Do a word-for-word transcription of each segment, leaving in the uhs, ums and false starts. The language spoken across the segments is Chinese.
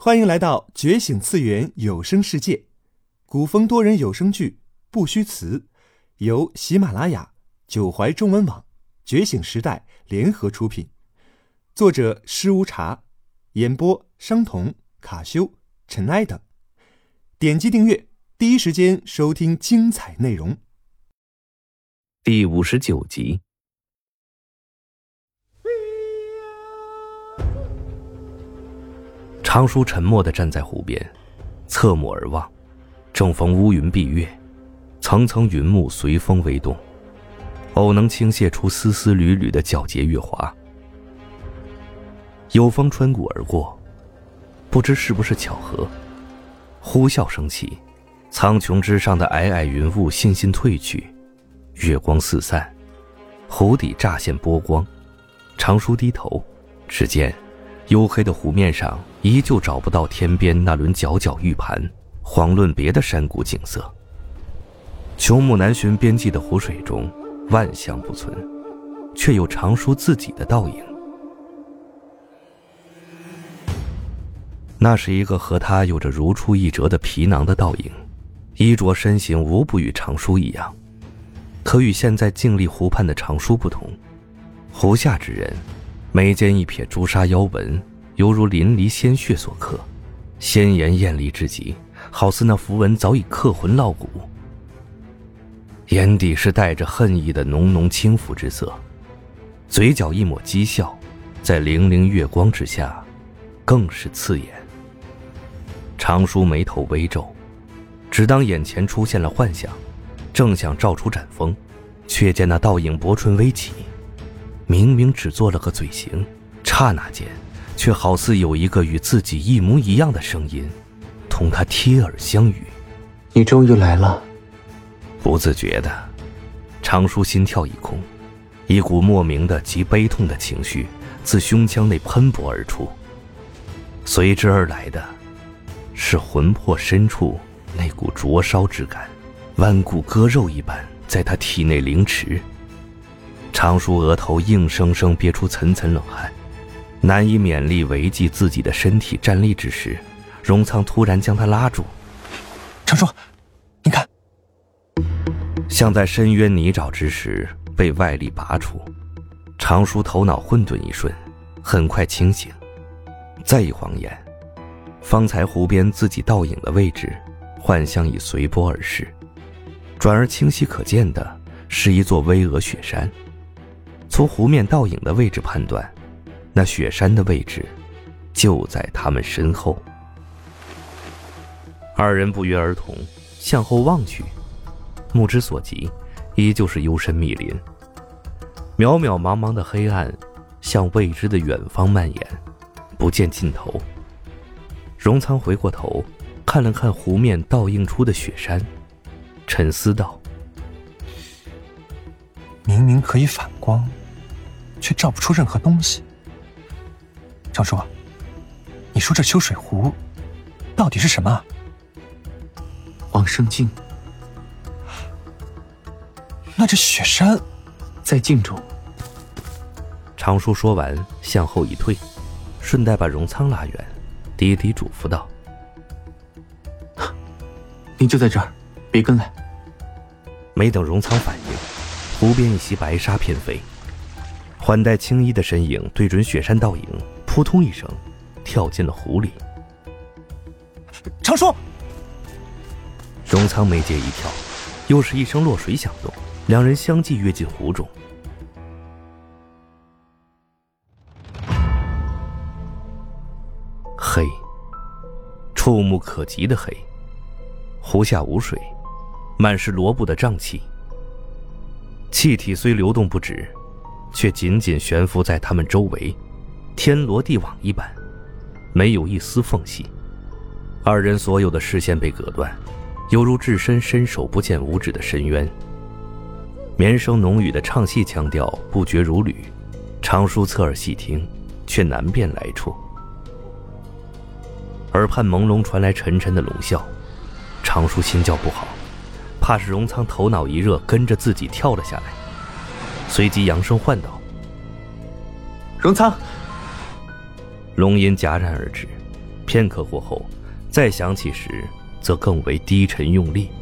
欢迎来到觉醒次元有声世界，古风多人有声剧不虚词，由喜马拉雅、九怀中文网、觉醒时代联合出品，作者施无茶，演播商童、卡修、尘埃等。点击订阅，第一时间收听精彩内容。 第五十九集。常叔沉默地站在湖边，侧目而望，正逢乌云蔽月，层层云幕随风微动，偶能倾泻出丝丝缕缕的皎洁月华。有风穿骨而过，不知是不是巧合，呼啸升起，苍穹之上的皑皑云雾沁沁褪去，月光四散，湖底乍现波光。常叔低头，只见黝黑的湖面上依旧找不到天边那轮皎皎玉盘，遑论别的山谷景色。穷木难寻边际的湖水中万象不存，却有常叔自己的倒影。那是一个和他有着如出一辙的皮囊的倒影，衣着身形无不与常叔一样，可与现在静立湖畔的常叔不同，湖下之人眉间一撇朱砂腰纹，犹如淋漓鲜血所刻，鲜艳艳丽至极，好似那符文早已刻魂烙骨。眼底是带着恨意的浓浓轻浮之色，嘴角一抹讥笑，在粼粼月光之下更是刺眼。常叔眉头微皱，只当眼前出现了幻象，正想照出斩锋，却见那倒影薄唇微起，明明只做了个嘴型，刹那间却好似有一个与自己一模一样的声音同他贴耳相语。 你终于来了。 不自觉的，常叔心跳一空，一股莫名的极悲痛的情绪自胸腔内喷薄而出，随之而来的是魂魄深处那股灼烧之感，剜骨割肉一般在他体内凌迟。常叔额头硬生生憋出层层冷汗，难以勉力维系自己的身体站立之时，荣仓突然将他拉住。 常叔，你看。 像在深渊泥沼之时被外力拔出，常叔头脑混沌一瞬，很快清醒。再一晃眼，方才湖边自己倒影的位置幻象已随波而逝，转而清晰可见的是一座巍峨雪山。从湖面倒影的位置判断，那雪山的位置就在他们身后。二人不约而同向后望去，目之所及依旧是幽深密林，渺渺茫茫的黑暗向未知的远方蔓延，不见尽头。荣仓回过头看了看湖面倒映出的雪山，沉思道： 明明可以反光，却照不出任何东西。常叔，你说这秋水湖到底是什么？ 往生境。 那这雪山在镜中。 常叔说完向后一退，顺带把荣仓拉远，低低嘱咐道： 你就在这儿，别跟来。 没等荣仓反应，湖边一袭白纱翩飞，缓带青衣的身影对准雪山倒影，扑通一声跳进了湖里。 常叔！ 荣仓眉睫一跳，又是一声落水响动，两人相继跃进湖中。黑，触目可及的黑。湖下无水，满是罗布的瘴气，气体虽流动不止，却紧紧悬浮在他们周围，天罗地网一般，没有一丝缝隙。二人所有的视线被隔断，犹如置身伸手不见五指的深渊。绵声浓郁的唱戏腔调不绝如缕，常叔侧耳细听，却难辨来处。耳畔朦胧传来沉沉的龙啸，常叔心叫不好，怕是荣仓头脑一热跟着自己跳了下来，随即扬声唤道： 荣仓！ 龙吟戛然而止， 片刻过后，再想起时，则更为低沉用力。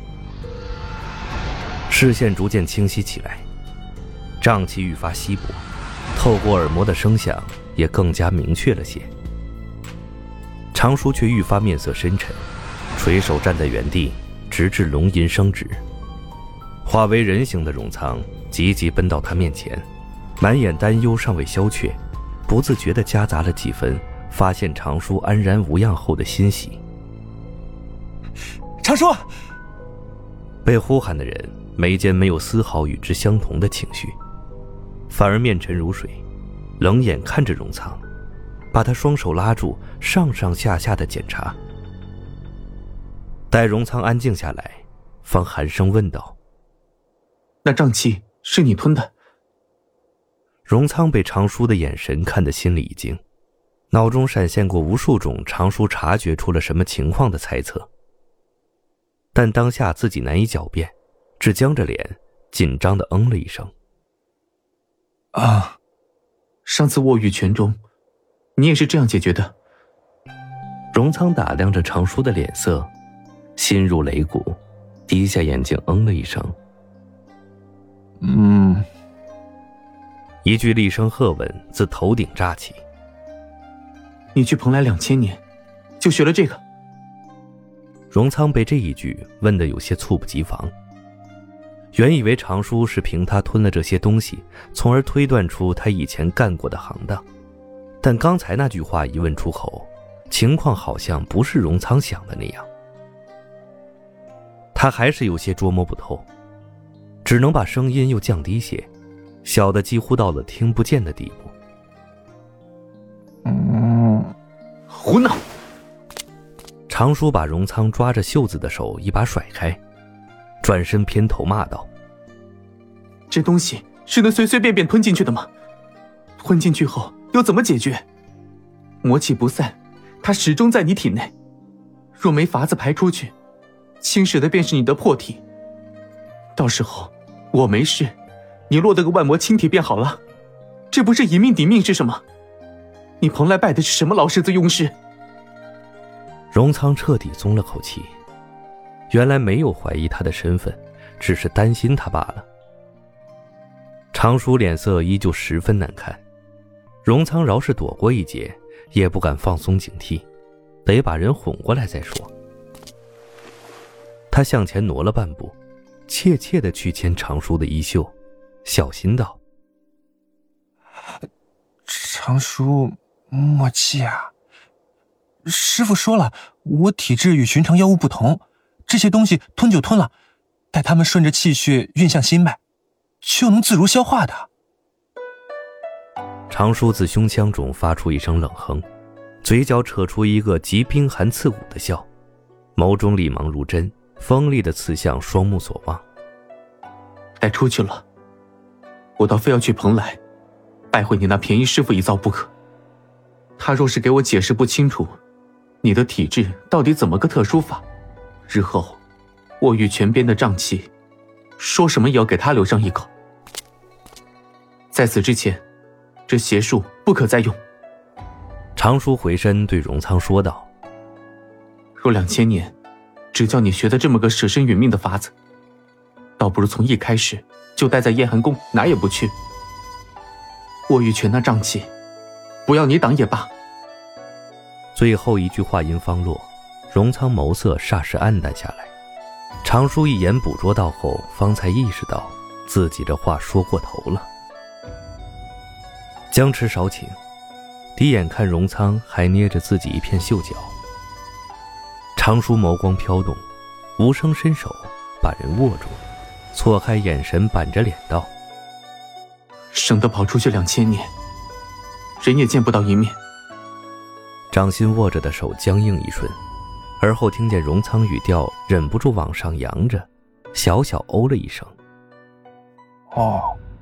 视线逐渐清晰起来，瘴气愈发稀薄，透过耳膜的声响也更加明确了些。常叔却愈发面色深沉，垂手站在原地，直至龙吟升止。化为人形的荣仓急急奔到他面前，满眼担忧尚未消却，不自觉地夹杂了几分发现常叔安然无恙后的欣喜。 常叔！ 被呼喊的人眉间没有丝毫与之相同的情绪，反而面沉如水，冷眼看着荣仓，把他双手拉住，上上下下的检查。待荣仓安静下来，方寒声问道： 那瘴气是你吞的？ 荣仓被常叔的眼神看得心里一惊，脑中闪现过无数种常叔察觉出了什么情况的猜测，但当下自己难以狡辩，只僵着脸紧张地嗯了一声。 啊，上次卧玉泉中你也是这样解决的？ 荣仓打量着常叔的脸色，心如擂鼓，低下眼睛嗯了一声。 嗯。 一句厉声喝问自头顶炸起。 你去蓬莱两千年就学了这个？ 荣仓被这一句问得有些猝不及防，原以为常叔是凭他吞了这些东西，从而推断出他以前干过的行当，但刚才那句话一问出口，情况好像不是荣仓想的那样。他还是有些捉摸不透，只能把声音又降低些，小的几乎到了听不见的地步。 嗯，胡闹！ 常叔把荣仓抓着袖子的手一把甩开，转身偏头骂道： 这东西是能随随便便吞进去的吗？吞进去后又怎么解决？魔气不散，它始终在你体内，若没法子排出去，侵蚀的便是你的魄体。到时候我没事，你落得个万魔青体便好了，这不是以命抵命是什么？你蓬莱拜的是什么老狮子庸师？ 荣仓彻底松了口气，原来没有怀疑他的身份，只是担心他罢了。常叔脸色依旧十分难看，荣仓饶是躲过一劫，也不敢放松警惕，得把人哄过来再说。他向前挪了半步，怯怯地去牵常叔的衣袖，小心道： 常叔，莫气啊！师父说了，我体质与寻常药物不同，这些东西吞就吞了，待它们顺着气血运向心脉，就能自如消化的。 常叔自胸腔中发出一声冷哼，嘴角扯出一个极冰寒刺骨的笑，眸中厉芒如针，锋利的刺向双目所望。 待出去了，我倒非要去蓬莱拜会你那便宜师傅一遭不可。他若是给我解释不清楚你的体质到底怎么个特殊法，日后卧玉泉边的瘴气说什么也要给他留上一口。在此之前，这邪术不可再用。 常叔回身对荣仓说道： 若两千年只叫你学的这么个舍身殒命的法子，倒不如从一开始就待在燕寒宫，哪也不去。卧玉泉那瘴气不要你挡也罢。 最后一句话音方落，荣仓眸色霎时暗淡下来。常叔一眼捕捉到后，方才意识到自己这话说过头了。僵持少顷，低眼看荣仓还捏着自己一片袖角，常叔眸光飘动，无声伸手把人握住，错开眼神，板着脸道： 省得跑出去两千年，人也见不到一面。 掌心握着的手僵硬一瞬，而后听见荣仓语调忍不住往上扬着，小小哦了一声。 哦。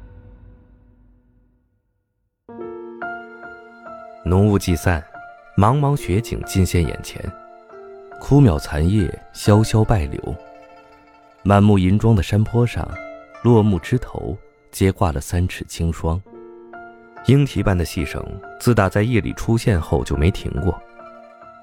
浓雾既散，茫茫雪景尽现眼前，枯渺残叶萧萧败柳，满目银装的山坡上，落木枝头皆挂了三尺青霜。莺啼般的细声自打在夜里出现后就没停过，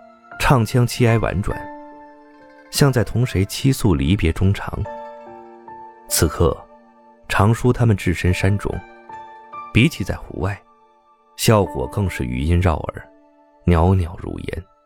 唱腔凄哀婉转，像在同谁倾诉离别衷肠。此刻常叔他们置身山中，比起在湖外，效果更是余音绕耳，袅袅如烟。